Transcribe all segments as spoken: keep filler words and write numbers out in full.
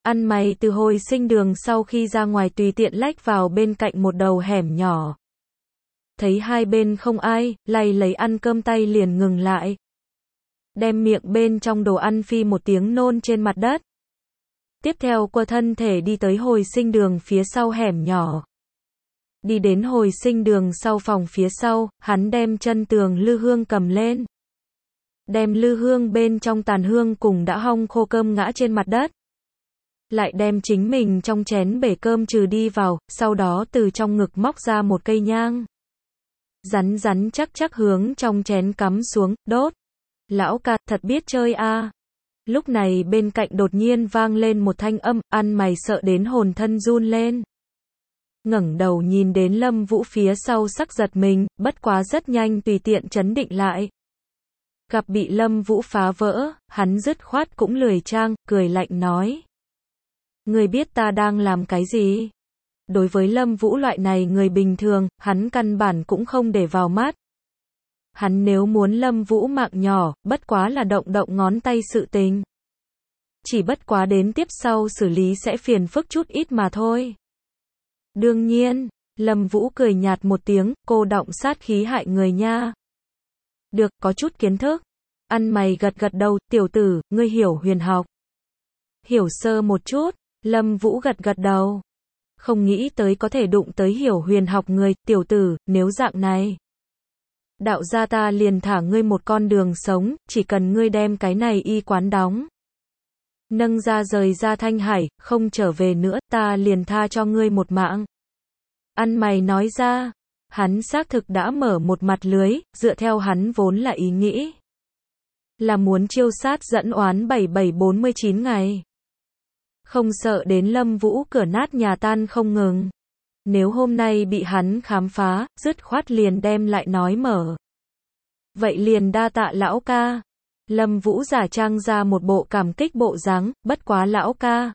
Ăn mày từ hồi sinh đường sau khi ra ngoài tùy tiện lách vào bên cạnh một đầu hẻm nhỏ. Thấy hai bên không ai, lay lấy ăn cơm tay liền ngừng lại. Đem miệng bên trong đồ ăn phi một tiếng nôn trên mặt đất. Tiếp theo quơ thân thể đi tới hồi sinh đường phía sau hẻm nhỏ. Đi đến hồi sinh đường sau phòng phía sau, hắn đem chân tường lư hương cầm lên. Đem lư hương bên trong tàn hương cùng đã hong khô cơm ngã trên mặt đất. Lại đem chính mình trong chén bể cơm trừ đi vào, sau đó từ trong ngực móc ra một cây nhang. Rắn rắn chắc chắc hướng trong chén cắm xuống, đốt. Lão ca, thật biết chơi a. À. Lúc này bên cạnh đột nhiên vang lên một thanh âm, ăn mày sợ đến hồn thân run lên. Ngẩng đầu nhìn đến Lâm Vũ phía sau sắc giật mình, bất quá rất nhanh tùy tiện trấn định lại. Gặp bị Lâm Vũ phá vỡ, hắn dứt khoát cũng lười trang, cười lạnh nói. Ngươi biết ta đang làm cái gì? Đối với Lâm Vũ loại này người bình thường, hắn căn bản cũng không để vào mắt. Hắn nếu muốn Lâm Vũ mạng nhỏ, bất quá là động động ngón tay sự tình. Chỉ bất quá đến tiếp sau xử lý sẽ phiền phức chút ít mà thôi. Đương nhiên, Lâm Vũ cười nhạt một tiếng, cô động sát khí hại người nha. Được, có chút kiến thức. Ăn mày gật gật đầu, tiểu tử, ngươi hiểu huyền học. Hiểu sơ một chút, Lâm Vũ gật gật đầu. Không nghĩ tới có thể đụng tới hiểu huyền học người, tiểu tử, nếu dạng này. Đạo gia ta liền thả ngươi một con đường sống, chỉ cần ngươi đem cái này y quán đóng. Nâng ra rời ra Thanh Hải, không trở về nữa, ta liền tha cho ngươi một mạng. Ăn mày nói ra, hắn xác thực đã mở một mặt lưới, dựa theo hắn vốn là ý nghĩ. Là muốn chiêu sát dẫn oán bảy bảy bốn mươi chín ngày. Không sợ đến Lâm Vũ cửa nát nhà tan không ngừng. Nếu hôm nay bị hắn khám phá, dứt khoát liền đem lại nói mở. Vậy liền đa tạ lão ca. Lâm Vũ giả trang ra một bộ cảm kích bộ dáng, bất quá lão ca.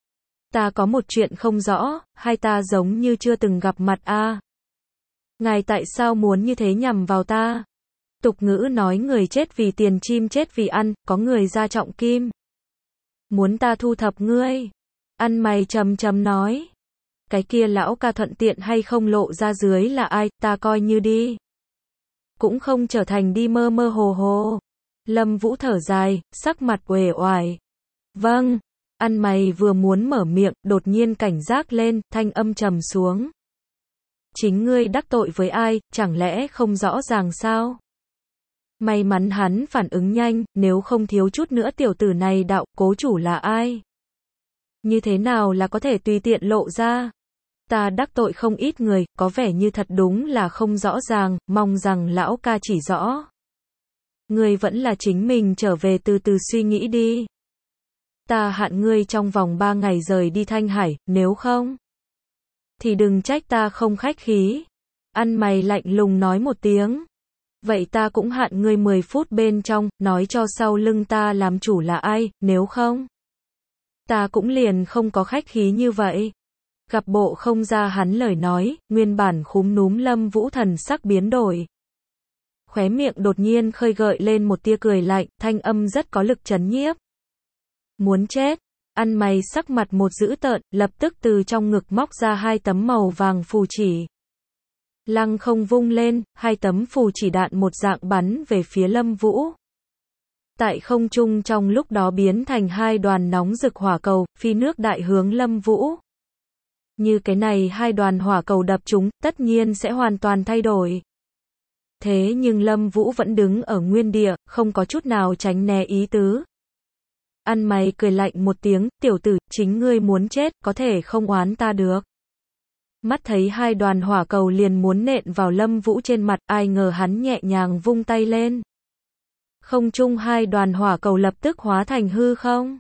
Ta có một chuyện không rõ, hai ta giống như chưa từng gặp mặt a. À. Ngài tại sao muốn như thế nhằm vào ta? Tục ngữ nói người chết vì tiền chim chết vì ăn, có người ra trọng kim. Muốn ta thu thập ngươi. Ăn mày trầm trầm nói. Cái kia lão ca thuận tiện hay không lộ ra dưới là ai, ta coi như đi. Cũng không trở thành đi mơ mơ hồ hồ. Lâm Vũ thở dài, sắc mặt uể oải. Vâng. Ăn mày vừa muốn mở miệng, đột nhiên cảnh giác lên, thanh âm trầm xuống. Chính ngươi đắc tội với ai, chẳng lẽ không rõ ràng sao? May mắn hắn phản ứng nhanh, nếu không thiếu chút nữa tiểu tử này đạo, cố chủ là ai? Như thế nào là có thể tùy tiện lộ ra? Ta đắc tội không ít người, có vẻ như thật đúng là không rõ ràng, mong rằng lão ca chỉ rõ. Ngươi vẫn là chính mình trở về từ từ suy nghĩ đi. Ta hạn ngươi trong vòng ba ngày rời đi Thanh Hải, nếu không thì đừng trách ta không khách khí. Ăn mày lạnh lùng nói một tiếng. Vậy ta cũng hạn ngươi mười phút bên trong, nói cho sau lưng ta làm chủ là ai, nếu không ta cũng liền không có khách khí như vậy. Gặp bộ không ra hắn lời nói, nguyên bản khúm núm Lâm Vũ thần sắc biến đổi. Khóe miệng đột nhiên khơi gợi lên một tia cười lạnh, thanh âm rất có lực trấn nhiếp. Muốn chết. Ăn mày sắc mặt một dữ tợn, lập tức từ trong ngực móc ra hai tấm màu vàng phù chỉ. Lăng không vung lên, hai tấm phù chỉ đạn một dạng bắn về phía Lâm Vũ. Tại không trung trong lúc đó biến thành hai đoàn nóng rực hỏa cầu, phi nước đại hướng Lâm Vũ. Như cái này hai đoàn hỏa cầu đập chúng, tất nhiên sẽ hoàn toàn thay đổi. Thế nhưng Lâm Vũ vẫn đứng ở nguyên địa, không có chút nào tránh né ý tứ. Ăn mày cười lạnh một tiếng, tiểu tử, chính ngươi muốn chết, có thể không oán ta được. Mắt thấy hai đoàn hỏa cầu liền muốn nện vào Lâm Vũ trên mặt, ai ngờ hắn nhẹ nhàng vung tay lên. Không trung hai đoàn hỏa cầu lập tức hóa thành hư không.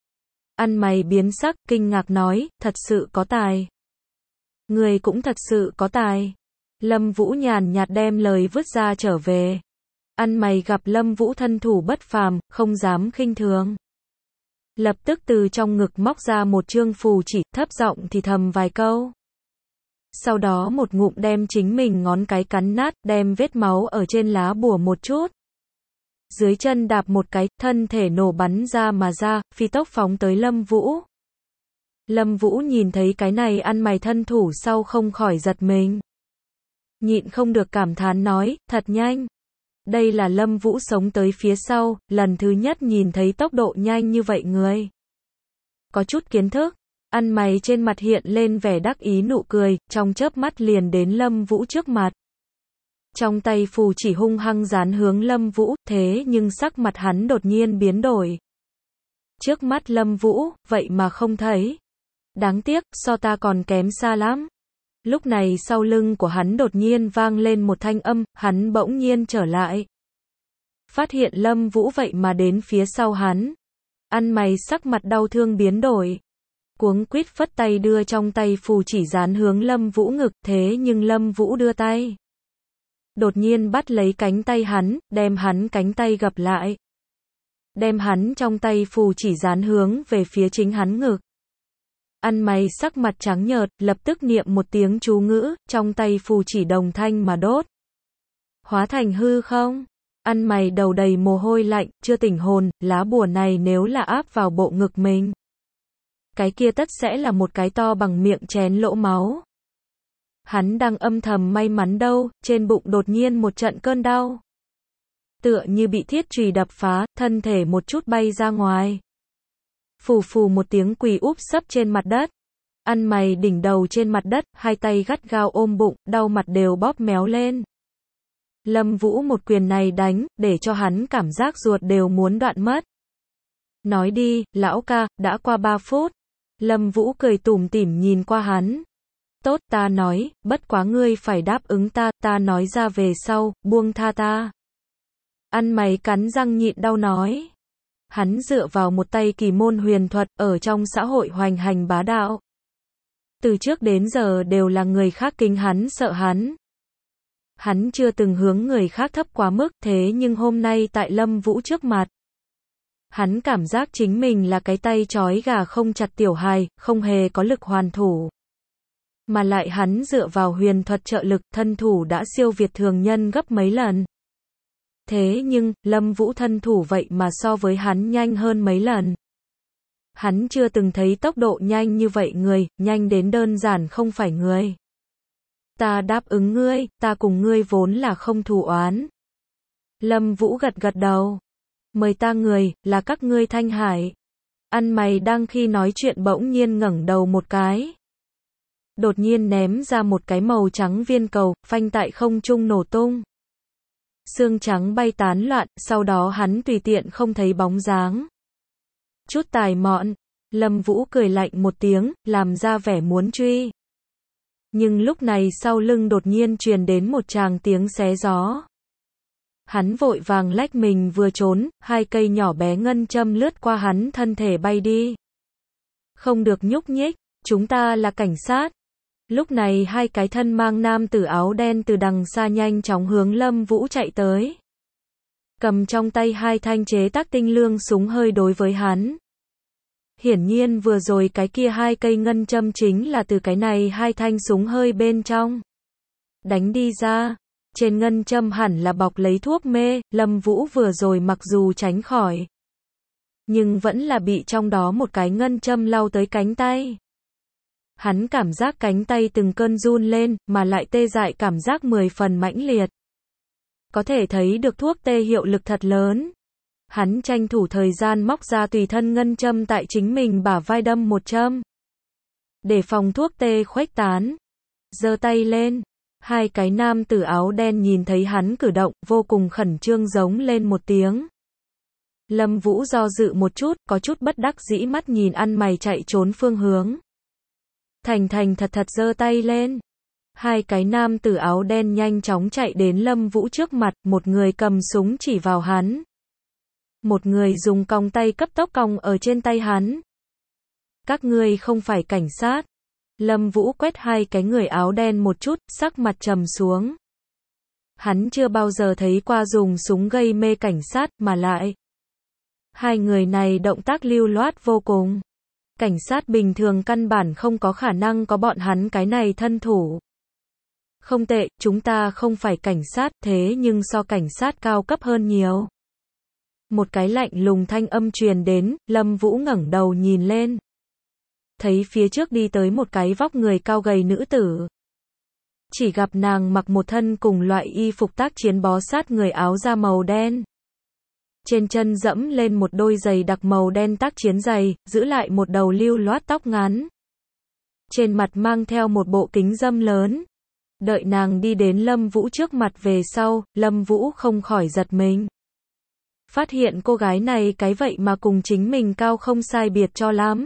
Ăn mày biến sắc, kinh ngạc nói, thật sự có tài. Người cũng thật sự có tài. Lâm Vũ nhàn nhạt đem lời vứt ra trở về. Ăn mày gặp Lâm Vũ thân thủ bất phàm, không dám khinh thường. Lập tức từ trong ngực móc ra một chương phù chỉ, thấp giọng thì thầm vài câu. Sau đó một ngụm đem chính mình ngón cái cắn nát, đem vết máu ở trên lá bùa một chút. Dưới chân đạp một cái, thân thể nổ bắn ra mà ra, phi tốc phóng tới Lâm Vũ. Lâm Vũ nhìn thấy cái này ăn mày thân thủ sau không khỏi giật mình. Nhịn không được cảm thán nói, thật nhanh. Đây là Lâm Vũ sống tới phía sau, lần thứ nhất nhìn thấy tốc độ nhanh như vậy người. Có chút kiến thức, ăn mày trên mặt hiện lên vẻ đắc ý nụ cười, trong chớp mắt liền đến Lâm Vũ trước mặt. Trong tay phù chỉ hung hăng dán hướng Lâm Vũ, thế nhưng sắc mặt hắn đột nhiên biến đổi. Trước mắt Lâm Vũ, vậy mà không thấy. Đáng tiếc, so ta còn kém xa lắm. Lúc này sau lưng của hắn đột nhiên vang lên một thanh âm, hắn bỗng nhiên trở lại. Phát hiện Lâm Vũ vậy mà đến phía sau hắn. Ăn mày sắc mặt đau thương biến đổi. Cuống quýt phất tay đưa trong tay phù chỉ dán hướng Lâm Vũ ngực, thế nhưng Lâm Vũ đưa tay. Đột nhiên bắt lấy cánh tay hắn, đem hắn cánh tay gập lại. Đem hắn trong tay phù chỉ dán hướng về phía chính hắn ngực. Ăn mày sắc mặt trắng nhợt, lập tức niệm một tiếng chú ngữ, trong tay phù chỉ đồng thanh mà đốt. Hóa thành hư không? Ăn mày đầu đầy mồ hôi lạnh, chưa tỉnh hồn, lá bùa này nếu là áp vào bộ ngực mình. Cái kia tất sẽ là một cái to bằng miệng chén lỗ máu. Hắn đang âm thầm may mắn đâu, trên bụng đột nhiên một trận cơn đau. Tựa như bị thiết chùy đập phá, thân thể một chút bay ra ngoài. Phù phù một tiếng quỳ úp sấp trên mặt đất. Ăn mày đỉnh đầu trên mặt đất, hai tay gắt gao ôm bụng, đau mặt đều bóp méo lên. Lâm Vũ một quyền này đánh, để cho hắn cảm giác ruột đều muốn đoạn mất. Nói đi, lão ca, đã qua ba phút. Lâm Vũ cười tủm tỉm nhìn qua hắn. Tốt, ta nói, bất quá ngươi phải đáp ứng ta, ta nói ra về sau, buông tha ta. Ăn mày cắn răng nhịn đau nói. Hắn dựa vào một tay kỳ môn huyền thuật, ở trong xã hội hoành hành bá đạo. Từ trước đến giờ đều là người khác kính hắn sợ hắn. Hắn chưa từng hướng người khác thấp quá mức, thế nhưng hôm nay tại Lâm Vũ trước mặt. Hắn cảm giác chính mình là cái tay trói gà không chặt tiểu hài, không hề có lực hoàn thủ. Mà lại hắn dựa vào huyền thuật trợ lực, thân thủ đã siêu việt thường nhân gấp mấy lần. Thế nhưng, Lâm Vũ thân thủ vậy mà so với hắn nhanh hơn mấy lần. Hắn chưa từng thấy tốc độ nhanh như vậy người, nhanh đến đơn giản không phải người. Ta đáp ứng ngươi, ta cùng ngươi vốn là không thù oán. Lâm Vũ gật gật đầu. Mời ta người, là các ngươi Thanh Hải. Ăn mày đang khi nói chuyện bỗng nhiên ngẩng đầu một cái. Đột nhiên ném ra một cái màu trắng viên cầu, phanh tại không trung nổ tung. Xương trắng bay tán loạn, sau đó hắn tùy tiện không thấy bóng dáng. Chút tài mọn, Lâm Vũ cười lạnh một tiếng, làm ra vẻ muốn truy. Nhưng lúc này sau lưng đột nhiên truyền đến một tràng tiếng xé gió. Hắn vội vàng lách mình vừa trốn, hai cây nhỏ bé ngân châm lướt qua hắn thân thể bay đi. Không được nhúc nhích, chúng ta là cảnh sát. Lúc này hai cái thân mang nam tử áo đen từ đằng xa nhanh chóng hướng Lâm Vũ chạy tới. Cầm trong tay hai thanh chế tác tinh lương súng hơi đối với hắn. Hiển nhiên vừa rồi cái kia hai cây ngân châm chính là từ cái này hai thanh súng hơi bên trong đánh đi ra. Trên ngân châm hẳn là bọc lấy thuốc mê, Lâm Vũ vừa rồi mặc dù tránh khỏi, nhưng vẫn là bị trong đó một cái ngân châm lau tới cánh tay. Hắn cảm giác cánh tay từng cơn run lên, mà lại tê dại cảm giác mười phần mãnh liệt. Có thể thấy được thuốc tê hiệu lực thật lớn. Hắn tranh thủ thời gian móc ra tùy thân ngân châm tại chính mình bả vai đâm một châm. Để phòng thuốc tê khuếch tán. Giơ tay lên. Hai cái nam tử áo đen nhìn thấy hắn cử động, vô cùng khẩn trương giống lên một tiếng. Lâm Vũ do dự một chút, có chút bất đắc dĩ mắt nhìn ăn mày chạy trốn phương hướng. Thành thành thật thật giơ tay lên. Hai cái nam tử áo đen nhanh chóng chạy đến Lâm Vũ trước mặt, một người cầm súng chỉ vào hắn. Một người dùng còng tay cấp tốc còng ở trên tay hắn. Các ngươi không phải cảnh sát. Lâm Vũ quét hai cái người áo đen một chút, sắc mặt trầm xuống. Hắn chưa bao giờ thấy qua dùng súng gây mê cảnh sát, mà lại hai người này động tác lưu loát vô cùng. Cảnh sát bình thường căn bản không có khả năng có bọn hắn cái này thân thủ. Không tệ, chúng ta không phải cảnh sát, thế nhưng so cảnh sát cao cấp hơn nhiều. Một cái lạnh lùng thanh âm truyền đến, Lâm Vũ ngẩng đầu nhìn lên. thấy phía trước đi tới một cái vóc người cao gầy nữ tử. Chỉ gặp nàng mặc một thân cùng loại y phục tác chiến bó sát người áo da màu đen. Trên chân dẫm lên một đôi giày đặc màu đen tác chiến giày, giữ lại một đầu lưu loát tóc ngắn. Trên mặt mang theo một bộ kính râm lớn. Đợi nàng đi đến Lâm Vũ trước mặt về sau, Lâm Vũ không khỏi giật mình. Phát hiện cô gái này cái vậy mà cùng chính mình cao không sai biệt cho lắm.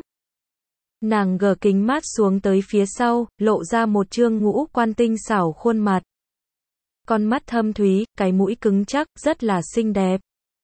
Nàng gỡ kính mát xuống tới phía sau, lộ ra một trương ngũ quan tinh xảo khuôn mặt. Con mắt thâm thúy, cái mũi cứng chắc, rất là xinh đẹp.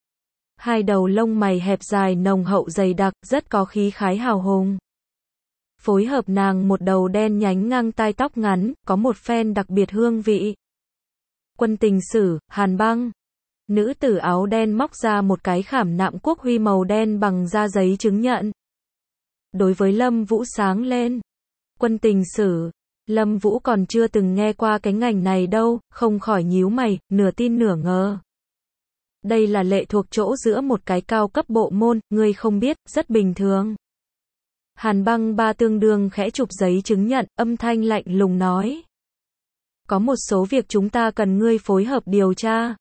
Hai đầu lông mày hẹp dài nồng hậu dày đặc, rất có khí khái hào hùng. Phối hợp nàng một đầu đen nhánh ngang tai tóc ngắn, có một phen đặc biệt hương vị. Quân tình sử, Hàn Băng. Nữ tử áo đen móc ra một cái khảm nạm quốc huy màu đen bằng da giấy chứng nhận. Đối với Lâm Vũ sáng lên. Quân tình sử. Lâm Vũ còn chưa từng nghe qua cái ngành này đâu, không khỏi nhíu mày, nửa tin nửa ngờ. Đây là lệ thuộc chỗ giữa một cái cao cấp bộ môn, ngươi không biết, rất bình thường. Hàn Băng ba tương đương khẽ chụp giấy chứng nhận, âm thanh lạnh lùng nói. Có một số việc chúng ta cần ngươi phối hợp điều tra.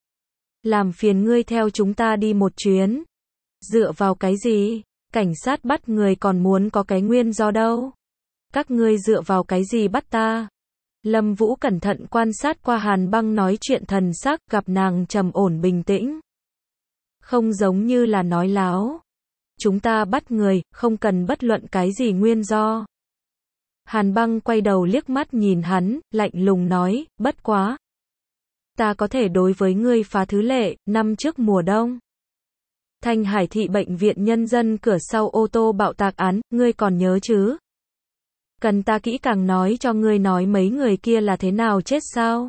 Làm phiền ngươi theo chúng ta đi một chuyến. Dựa vào cái gì? Cảnh sát bắt người còn muốn có cái nguyên do đâu? Các ngươi dựa vào cái gì bắt ta? Lâm Vũ cẩn thận quan sát qua Hàn Băng nói chuyện thần sắc, gặp nàng trầm ổn bình tĩnh. Không giống như là nói láo. Chúng ta bắt người, không cần bất luận cái gì nguyên do. Hàn Băng quay đầu liếc mắt nhìn hắn, lạnh lùng nói, bất quá. Ta có thể đối với ngươi phá thứ lệ, năm trước mùa đông. Thanh Hải thị bệnh viện nhân dân cửa sau ô tô bạo tạc án, ngươi còn nhớ chứ? Cần ta kỹ càng nói cho ngươi nói mấy người kia là thế nào chết sao?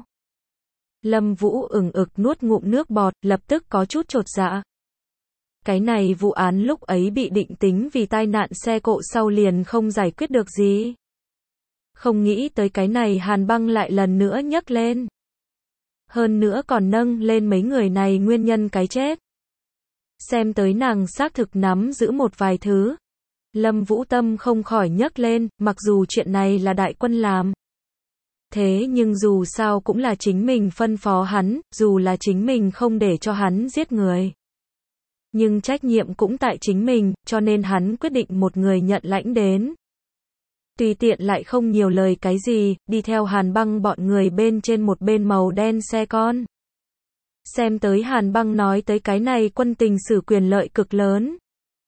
Lâm Vũ ửng ực nuốt ngụm nước bọt, lập tức có chút chột dạ. Cái này vụ án lúc ấy bị định tính vì tai nạn xe cộ sau liền không giải quyết được gì. Không nghĩ tới cái này Hàn Băng lại lần nữa nhắc lên. Hơn nữa còn nâng lên mấy người này nguyên nhân cái chết. Xem tới nàng xác thực nắm giữ một vài thứ. Lâm Vũ tâm không khỏi nhấc lên, mặc dù chuyện này là đại quân làm. Thế nhưng dù sao cũng là chính mình phân phó hắn, dù là chính mình không để cho hắn giết người. Nhưng trách nhiệm cũng tại chính mình, cho nên hắn quyết định một người nhận lãnh đến. Tùy tiện lại không nhiều lời cái gì, đi theo Hàn Băng bọn người bên trên một bên màu đen xe con. Xem tới Hàn Băng nói tới cái này quân tình sử quyền lợi cực lớn.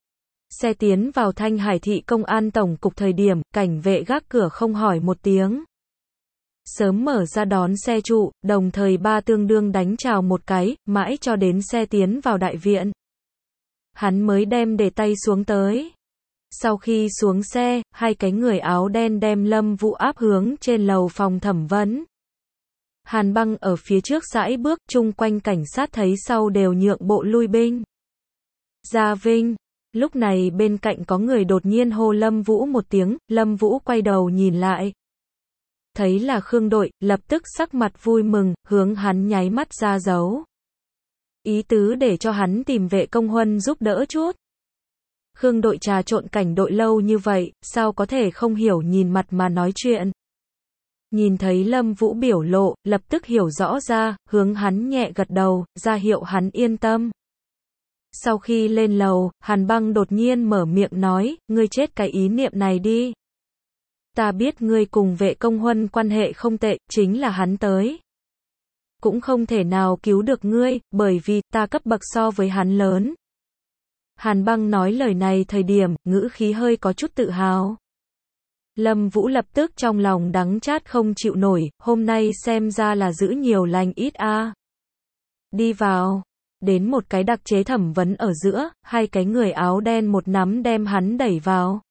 Xe tiến vào Thanh Hải thị công an tổng cục thời điểm, cảnh vệ gác cửa không hỏi một tiếng. Sớm mở ra đón xe trụ, đồng thời ba tương đương đánh chào một cái, mãi cho đến xe tiến vào đại viện. Hắn mới đem để tay xuống tới. Sau khi xuống xe, hai cái người áo đen đem Lâm Vũ áp hướng trên lầu phòng thẩm vấn. Hàn Băng ở phía trước dãi bước, chung quanh cảnh sát thấy sau đều nhượng bộ lui binh. Gia Vinh. Lúc này bên cạnh có người đột nhiên hô Lâm Vũ một tiếng, Lâm Vũ quay đầu nhìn lại. Thấy là Khương Đội, lập tức sắc mặt vui mừng, hướng hắn nháy mắt ra dấu. Ý tứ để cho hắn tìm Vệ Công Huân giúp đỡ chút. Khương Đội trà trộn cảnh đội lâu như vậy, sao có thể không hiểu nhìn mặt mà nói chuyện. Nhìn thấy Lâm Vũ biểu lộ, lập tức hiểu rõ ra, hướng hắn nhẹ gật đầu, ra hiệu hắn yên tâm. Sau khi lên lầu, Hàn Băng đột nhiên mở miệng nói, ngươi chết cái ý niệm này đi. Ta biết ngươi cùng Vệ Công Huân quan hệ không tệ, chính là hắn tới. Cũng không thể nào cứu được ngươi, bởi vì ta cấp bậc so với hắn lớn. Hàn Băng nói lời này thời điểm, ngữ khí hơi có chút tự hào. Lâm Vũ lập tức trong lòng đắng chát không chịu nổi, hôm nay xem ra là giữ nhiều lành ít a. À. Đi vào. Đến một cái đặc chế thẩm vấn ở giữa, hai cái người áo đen một nắm đem hắn đẩy vào.